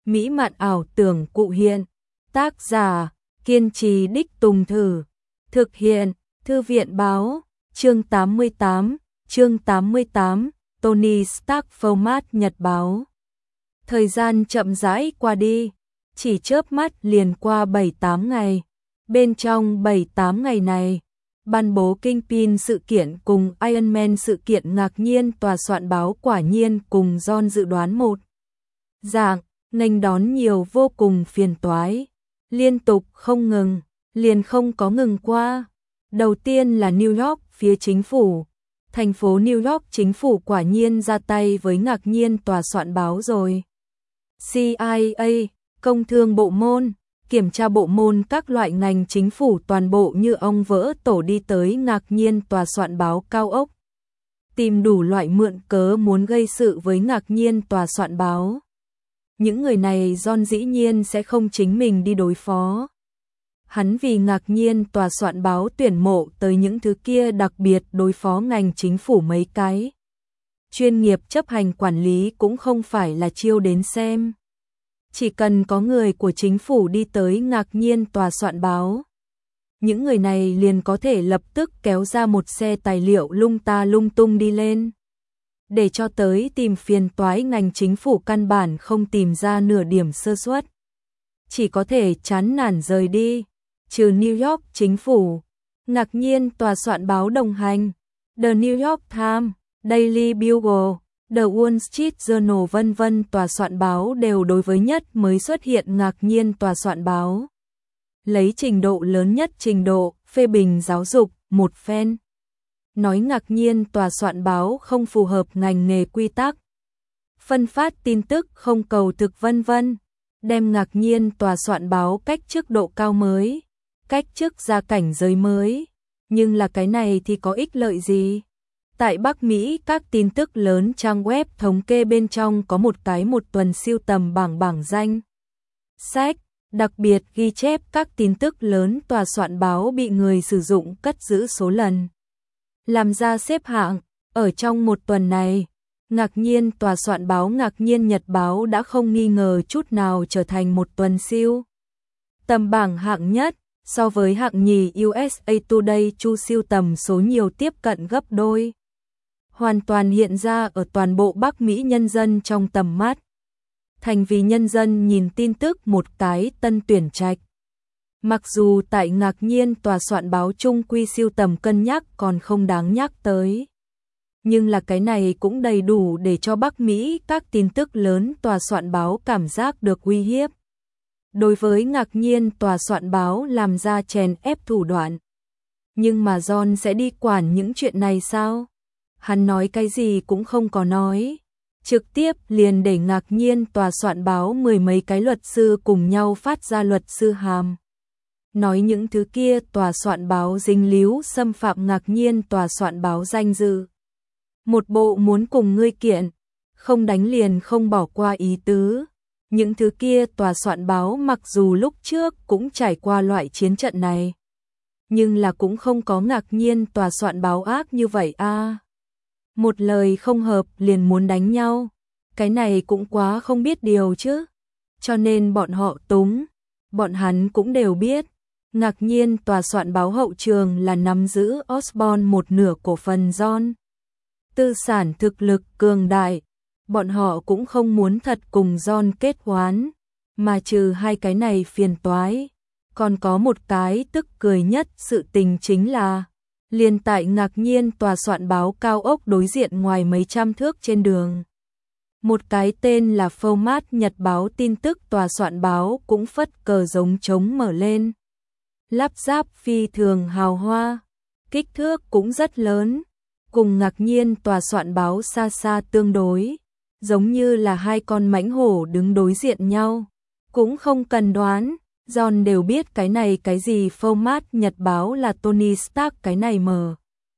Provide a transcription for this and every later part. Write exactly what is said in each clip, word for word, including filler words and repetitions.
mỹ mạn ảo tưởng cụ hiện. Tác giả, kiên trì đích Tùng Thử. Thực hiện, Thư viện báo, chương tám mươi tám, chương tám mươi tám, Tony Stark format nhật báo. Thời gian chậm rãi qua đi, chỉ chớp mắt liền qua bảy tám ngày. Bên trong bảy tám ngày này, ban bố Kingpin sự kiện cùng Iron Man sự kiện ngạc nhiên tòa soạn báo quả nhiên cùng John dự đoán một dạng, nghênh đón nhiều vô cùng phiền toái, liên tục không ngừng, liền không có ngừng qua. Đầu tiên là New York phía chính phủ. Thành phố New York chính phủ quả nhiên ra tay với ngạc nhiên tòa soạn báo rồi. C I A, Công thương bộ môn, kiểm tra bộ môn các loại ngành chính phủ toàn bộ như ong vỡ tổ đi tới ngạc nhiên tòa soạn báo cao ốc. Tìm đủ loại mượn cớ muốn gây sự với ngạc nhiên tòa soạn báo. Những người này John dĩ nhiên sẽ không chính mình đi đối phó. Hắn vì ngạc nhiên tòa soạn báo tuyển mộ tới những thứ kia đặc biệt đối phó ngành chính phủ mấy cái. Chuyên nghiệp chấp hành quản lý cũng không phải là chiêu đến xem. Chỉ cần có người của chính phủ đi tới ngạc nhiên tòa soạn báo. Những người này liền có thể lập tức kéo ra một xe tài liệu lung ta lung tung đi lên. Để cho tới tìm phiền toái ngành chính phủ căn bản không tìm ra nửa điểm sơ suất. Chỉ có thể chán nản rời đi. Trừ New York chính phủ, ngạc nhiên tòa soạn báo đồng hành, The New York Times, Daily Bugle, The Wall Street Journal vân vân tòa soạn báo đều đối với nhất mới xuất hiện ngạc nhiên tòa soạn báo. Lấy trình độ lớn nhất trình độ, phê bình giáo dục, một phen. Nói ngạc nhiên tòa soạn báo không phù hợp ngành nghề quy tắc. Phân phát tin tức không cầu thực vân vân. Đem ngạc nhiên tòa soạn báo cách chức độ cao mới. Cách chức ra cảnh giới mới, nhưng là cái này thì có ích lợi gì? Tại Bắc Mỹ các tin tức lớn trang web thống kê bên trong có một cái một tuần siêu tầm bảng bảng danh sách, đặc biệt ghi chép các tin tức lớn tòa soạn báo bị người sử dụng cất giữ số lần. Làm ra xếp hạng, ở trong một tuần này, ngạc nhiên tòa soạn báo ngạc nhiên nhật báo đã không nghi ngờ chút nào trở thành một tuần siêu tầm bảng hạng nhất. So với hạng nhì u ét a Today chu siêu tầm số nhiều tiếp cận gấp đôi. Hoàn toàn hiện ra ở toàn bộ Bắc Mỹ nhân dân trong tầm mắt. Thành vì nhân dân nhìn tin tức một cái tân tuyển trạch. Mặc dù tại ngạc nhiên tòa soạn báo chung quy siêu tầm cân nhắc còn không đáng nhắc tới. Nhưng là cái này cũng đầy đủ để cho Bắc Mỹ các tin tức lớn tòa soạn báo cảm giác được uy hiếp. Đối với ngạc nhiên tòa soạn báo làm ra chèn ép thủ đoạn. Nhưng mà John sẽ đi quản những chuyện này sao? Hắn nói cái gì cũng không có nói. Trực tiếp liền để ngạc nhiên tòa soạn báo mười mấy cái luật sư cùng nhau phát ra luật sư hàm. Nói những thứ kia tòa soạn báo dính líu xâm phạm ngạc nhiên tòa soạn báo danh dự. Một bộ muốn cùng ngươi kiện, không đánh liền không bỏ qua ý tứ. Những thứ kia tòa soạn báo mặc dù lúc trước cũng trải qua loại chiến trận này, nhưng là cũng không có ngạc nhiên tòa soạn báo ác như vậy a. À. Một lời không hợp liền muốn đánh nhau, cái này cũng quá không biết điều chứ. Cho nên bọn họ túng, bọn hắn cũng đều biết, ngạc nhiên tòa soạn báo hậu trường là nắm giữ Osborn một nửa cổ phần John. Tư sản thực lực cường đại. Bọn họ cũng không muốn thật cùng John kết oán, mà trừ hai cái này phiền toái. Còn có một cái tức cười nhất sự tình chính là, liền tại ngạc nhiên tòa soạn báo cao ốc đối diện ngoài mấy trăm thước trên đường. Một cái tên là format nhật báo tin tức tòa soạn báo cũng phất cờ giống trống mở lên. Lắp ráp phi thường hào hoa, kích thước cũng rất lớn, cùng ngạc nhiên tòa soạn báo xa xa tương đối. Giống như là hai con mãnh hổ đứng đối diện nhau. Cũng không cần đoán, John đều biết cái này cái gì format nhật báo là Tony Stark cái này mở.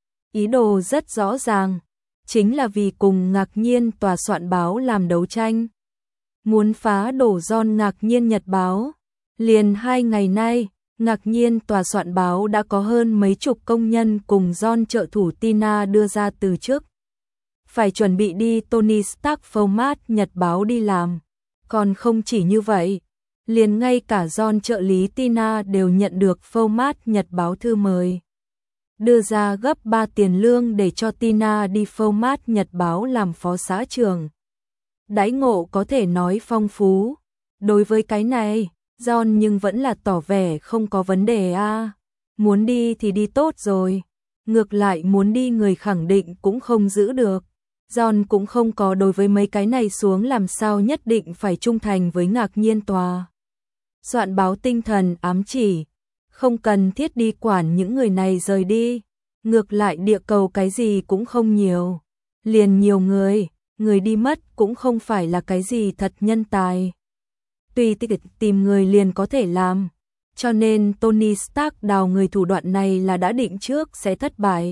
Ý đồ rất rõ ràng, chính là vì cùng ngạc nhiên tòa soạn báo làm đấu tranh. Muốn phá đổ John ngạc nhiên nhật báo. Liền hai ngày nay, ngạc nhiên tòa soạn báo đã có hơn mấy chục công nhân cùng John trợ thủ Tina đưa ra từ chức. Phải chuẩn bị đi Tony Stark format nhật báo đi làm. Còn không chỉ như vậy, liền ngay cả John trợ lý Tina đều nhận được format nhật báo thư mời. Đưa ra gấp ba tiền lương để cho Tina đi format nhật báo làm phó xã trưởng. Đãi ngộ có thể nói phong phú. Đối với cái này, John nhưng vẫn là tỏ vẻ không có vấn đề a. À. Muốn đi thì đi tốt rồi. Ngược lại muốn đi người khẳng định cũng không giữ được. John cũng không có đối với mấy cái này xuống làm sao nhất định phải trung thành với Ngạc Nhiên tòa soạn báo tinh thần ám chỉ. Không cần thiết đi quản những người này rời đi. Ngược lại địa cầu cái gì cũng không nhiều. Liền nhiều người, người đi mất cũng không phải là cái gì thật nhân tài. Tùy tìm người liền có thể làm. Cho nên Tony Stark đào người thủ đoạn này là đã định trước sẽ thất bại.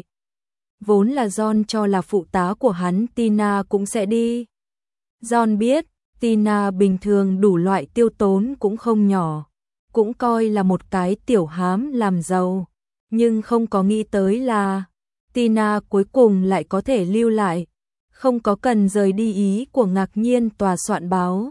Vốn là John cho là phụ tá của hắn Tina cũng sẽ đi. John biết, Tina bình thường đủ loại tiêu tốn cũng không nhỏ. Cũng coi là một cái tiểu hám làm giàu. Nhưng không có nghĩ tới là Tina cuối cùng lại có thể lưu lại. Không có cần rời đi ý của Ngạc Nhiên tòa soạn báo.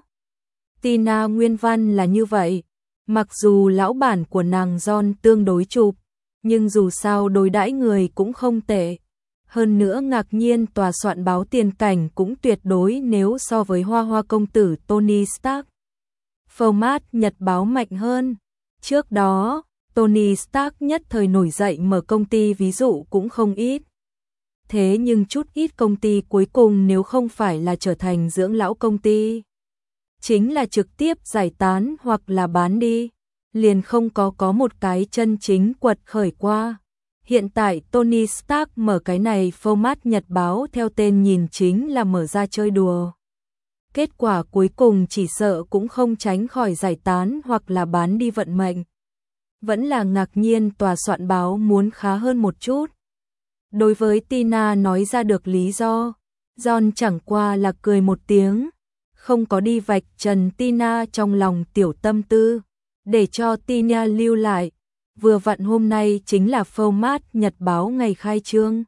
Tina nguyên văn là như vậy. Mặc dù lão bản của nàng John tương đối chụp, nhưng dù sao đối đãi người cũng không tệ. Hơn nữa Ngạc Nhiên tòa soạn báo tiền cảnh cũng tuyệt đối nếu so với Hoa Hoa công tử Tony Stark. Format nhật báo mạnh hơn. Trước đó, Tony Stark nhất thời nổi dậy mở công ty ví dụ cũng không ít. Thế nhưng chút ít công ty cuối cùng nếu không phải là trở thành dưỡng lão công ty, chính là trực tiếp giải tán hoặc là bán đi, liền không có có một cái chân chính quật khởi qua. Hiện tại Tony Stark mở cái này format nhật báo theo tên nhìn chính là mở ra chơi đùa. Kết quả cuối cùng chỉ sợ cũng không tránh khỏi giải tán hoặc là bán đi vận mệnh. Vẫn là Ngạc Nhiên tòa soạn báo muốn khá hơn một chút. Đối với Tina nói ra được lý do, John chẳng qua là cười một tiếng, không có đi vạch trần Tina trong lòng tiểu tâm tư, để cho Tina lưu lại. Vừa vặn hôm nay chính là format nhật báo ngày khai trương.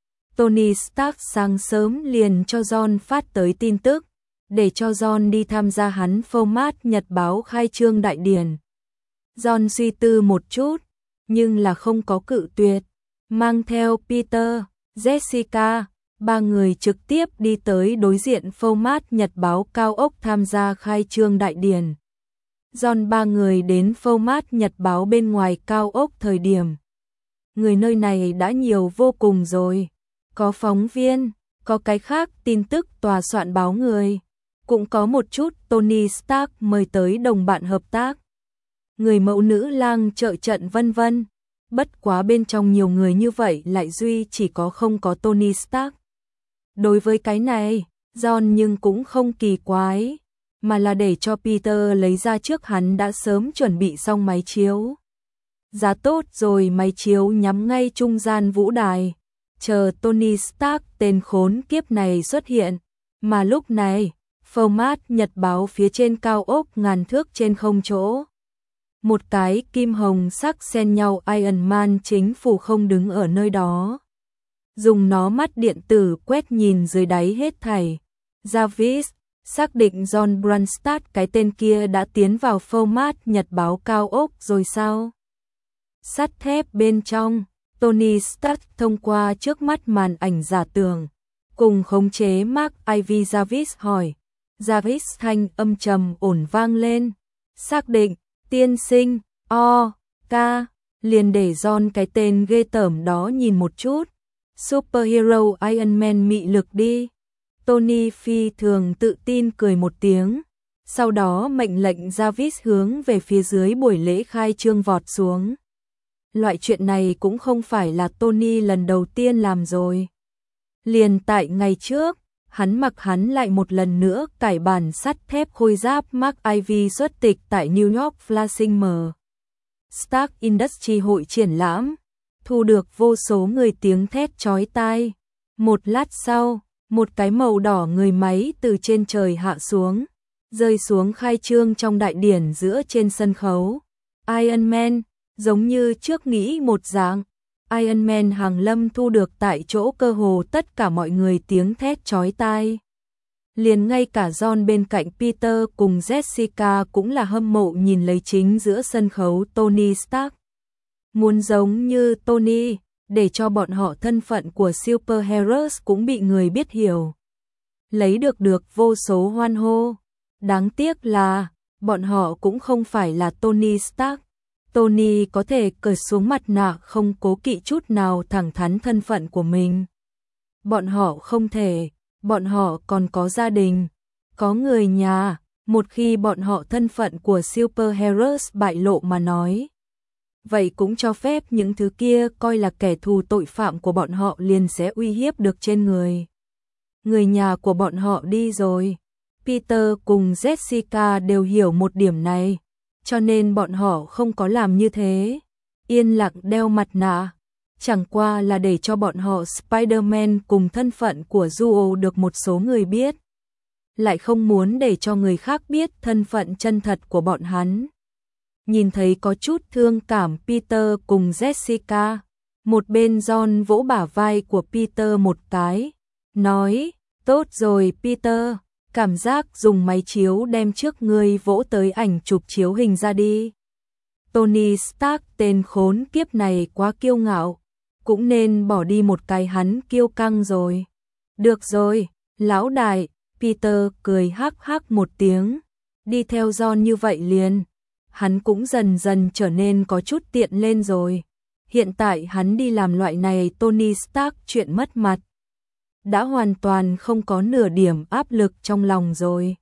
Tony Stark sáng sớm liền cho John phát tới tin tức, để cho John đi tham gia hắn format nhật báo khai trương đại điển. John suy tư một chút, nhưng là không có cự tuyệt, mang theo Peter, Jessica, ba người trực tiếp đi tới đối diện format nhật báo cao ốc tham gia khai trương đại điển. John ba người đến format nhật báo bên ngoài cao ốc thời điểm. Người nơi này đã nhiều vô cùng rồi. Có phóng viên, có cái khác tin tức tòa soạn báo người. Cũng có một chút Tony Stark mời tới đồng bạn hợp tác. Người mẫu nữ lang trợ trận vân vân. Bất quá bên trong nhiều người như vậy lại duy chỉ có không có Tony Stark. Đối với cái này, John nhưng cũng không kỳ quái, mà là để cho Peter lấy ra trước hắn đã sớm chuẩn bị xong máy chiếu. Giá tốt rồi máy chiếu nhắm ngay trung gian vũ đài, chờ Tony Stark tên khốn kiếp này xuất hiện, mà lúc này, format nhật báo phía trên cao ốc ngàn thước trên không chỗ. Một cái kim hồng sắc xen nhau Iron Man chính phủ không đứng ở nơi đó. Dùng nó mắt điện tử quét nhìn dưới đáy hết thảy. Jarvis xác định John Brunstad cái tên kia đã tiến vào format nhật báo cao ốc rồi sao? Sắt thép bên trong, Tony Stark thông qua trước mắt màn ảnh giả tưởng, cùng khống chế Mark Ivy Jarvis hỏi. Jarvis thanh âm trầm ổn vang lên. Xác định, tiên sinh, o, ca, liền để John cái tên ghê tởm đó nhìn một chút. Superhero Iron Man mị lực đi. Tony phi thường tự tin cười một tiếng, sau đó mệnh lệnh Jarvis hướng về phía dưới buổi lễ khai trương vọt xuống. Loại chuyện này cũng không phải là Tony lần đầu tiên làm rồi. Liền tại ngày trước, hắn mặc hắn lại một lần nữa cải bản sắt thép khôi giáp Mark Ivy xuất tịch tại New York Flashing M. Stark Industry hội triển lãm, thu được vô số người tiếng thét chói tai. Một lát sau, một cái màu đỏ người máy từ trên trời hạ xuống, rơi xuống khai trương trong đại điển giữa trên sân khấu. Iron Man, giống như trước nghĩ một dạng, Iron Man hàng lâm thu được tại chỗ cơ hồ tất cả mọi người tiếng thét chói tai. Liền ngay cả John bên cạnh Peter cùng Jessica cũng là hâm mộ nhìn lấy chính giữa sân khấu Tony Stark. Muốn giống như Tony, để cho bọn họ thân phận của superheroes cũng bị người biết hiểu. Lấy được được vô số hoan hô. Đáng tiếc là, bọn họ cũng không phải là Tony Stark. Tony có thể cởi xuống mặt nạ không cố kỵ chút nào thẳng thắn thân phận của mình. Bọn họ không thể, bọn họ còn có gia đình, có người nhà, một khi bọn họ thân phận của superheroes bại lộ mà nói. Vậy cũng cho phép những thứ kia coi là kẻ thù tội phạm của bọn họ liền sẽ uy hiếp được trên người. Người nhà của bọn họ đi rồi. Peter cùng Jessica đều hiểu một điểm này, cho nên bọn họ không có làm như thế. Yên lặng đeo mặt nạ, chẳng qua là để cho bọn họ Spider-Man cùng thân phận của Duo được một số người biết. Lại không muốn để cho người khác biết thân phận chân thật của bọn hắn. Nhìn thấy có chút thương cảm Peter cùng Jessica, một bên John vỗ bả vai của Peter một cái, nói, tốt rồi Peter, cảm giác dùng máy chiếu đem trước ngươi vỗ tới ảnh chụp chiếu hình ra đi. Tony Stark tên khốn kiếp này quá kiêu ngạo, cũng nên bỏ đi một cái hắn kiêu căng rồi. Được rồi, lão đại, Peter cười hắc hắc một tiếng, đi theo John như vậy liền. Hắn cũng dần dần trở nên có chút tiện lên rồi. Hiện tại hắn đi làm loại này Tony Stark chuyện mất mặt. Đã hoàn toàn không có nửa điểm áp lực trong lòng rồi.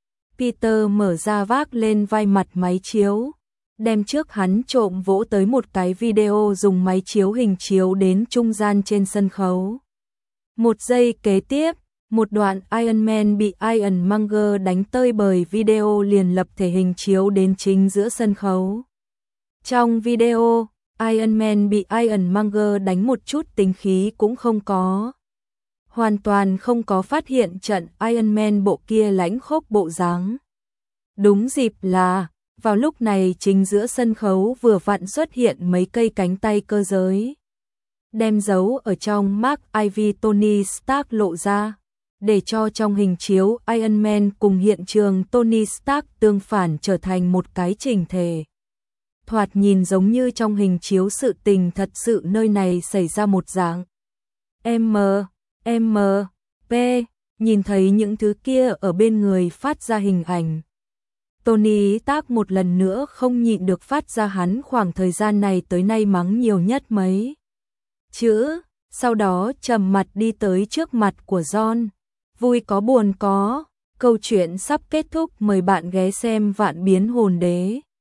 Peter mở ra vác lên vai mặt máy chiếu, đem trước hắn trộm vỗ tới một cái video dùng máy chiếu hình chiếu đến trung gian trên sân khấu. Một giây kế tiếp, một đoạn Iron Man bị Ironmonger đánh tơi bời video liền lập thể hình chiếu đến chính giữa sân khấu. Trong video, Iron Man bị Ironmonger đánh một chút tính khí cũng không có. Hoàn toàn không có phát hiện trận Iron Man bộ kia lãnh khốc bộ dáng. Đúng dịp là, vào lúc này chính giữa sân khấu vừa vặn xuất hiện mấy cây cánh tay cơ giới. Đem dấu ở trong Mark Ivy Tony Stark lộ ra, để cho trong hình chiếu Iron Man cùng hiện trường Tony Stark tương phản trở thành một cái chỉnh thể. Thoạt nhìn giống như trong hình chiếu sự tình thật sự nơi này xảy ra một dạng. M, M, P, nhìn thấy những thứ kia ở bên người phát ra hình ảnh. Tony Stark một lần nữa không nhịn được phát ra hắn khoảng thời gian này tới nay mắng nhiều nhất mấy chữ, sau đó trầm mặt đi tới trước mặt của John. Vui có buồn có, câu chuyện sắp kết thúc, mời bạn ghé xem Vạn Biến Hồn Đế.